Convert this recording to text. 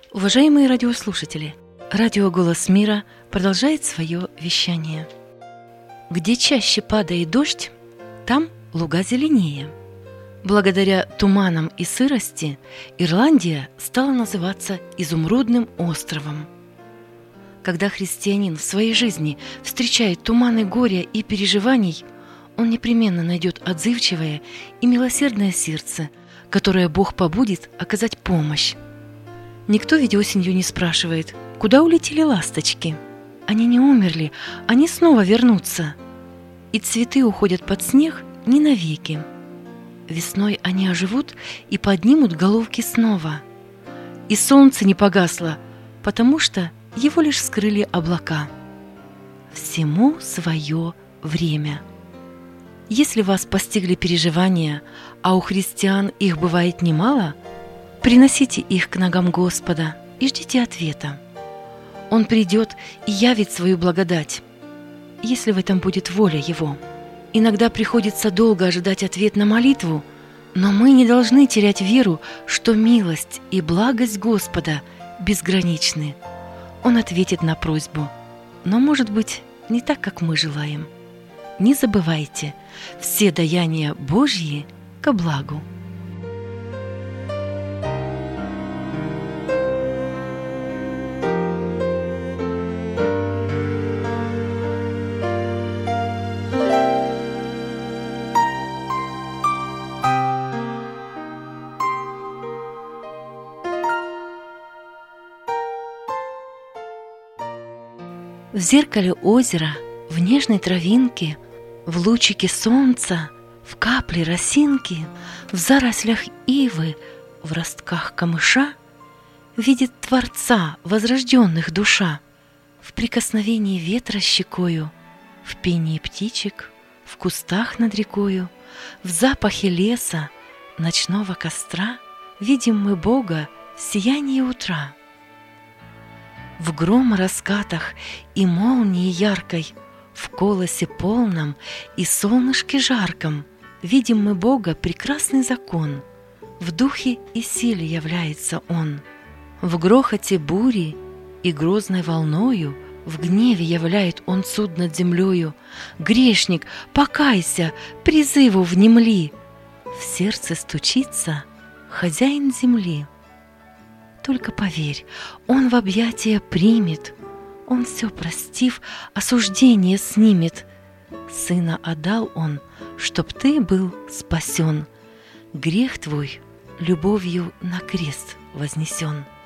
Уважаемые радиослушатели, радио «Голос мира» продолжает свое вещание. Где чаще падает дождь, там луга зеленее. Благодаря туманам и сырости Ирландия стала называться изумрудным островом. Когда христианин в своей жизни встречает туманы горя и переживаний, он непременно найдет отзывчивое и милосердное сердце, которое Бог побудит оказать помощь. Никто ведь осенью не спрашивает, куда улетели ласточки. Они не умерли, они снова вернутся. И цветы уходят под снег не навеки. Весной они оживут и поднимут головки снова. И солнце не погасло, потому что его лишь скрыли облака. Всему свое время. Если вас постигли переживания, а у христиан их бывает немало, приносите их к ногам Господа и ждите ответа. Он придет и явит свою благодать, если в этом будет воля Его. Иногда приходится долго ожидать ответ на молитву, но мы не должны терять веру, что милость и благость Господа безграничны. Он ответит на просьбу, но, может быть, не так, как мы желаем. Не забывайте, все даяния Божьи ко благу. В зеркале озера, в нежной травинке, в лучике солнца, в капле росинки, в зарослях ивы, в ростках камыша видит Творца возрожденных душа, в прикосновении ветра щекою, в пении птичек, в кустах над рекою, в запахе леса, ночного костра видим мы Бога в сиянии утра. В громораскатах и молнии яркой, в колосе полном и солнышке жарком видим мы Бога прекрасный закон. В духе и силе является Он. В грохоте бури и грозной волною в гневе являет Он суд над землею. Грешник, покайся, призыву внемли. В сердце стучится хозяин земли. Только поверь, Он в объятия примет, Он все простив, осуждение снимет. Сына отдал Он, чтоб ты был спасен. Грех твой любовью на крест вознесен.